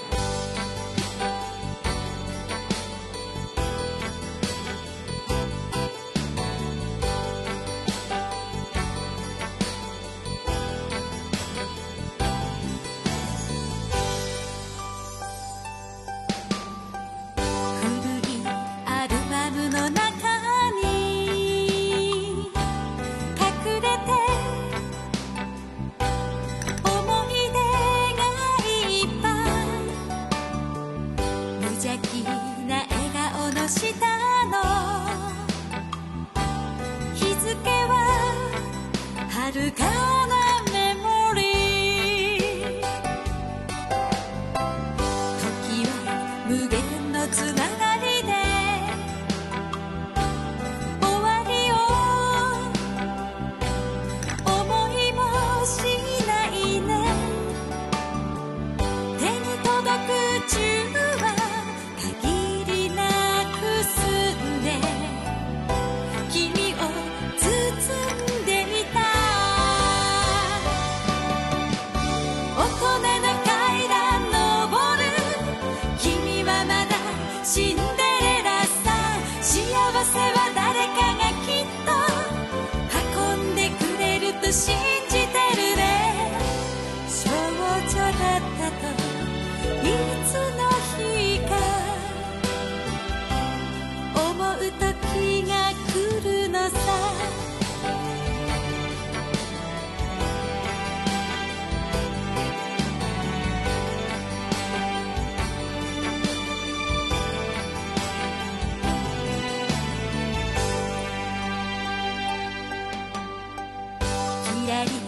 Speaker 5: 信じてるねやり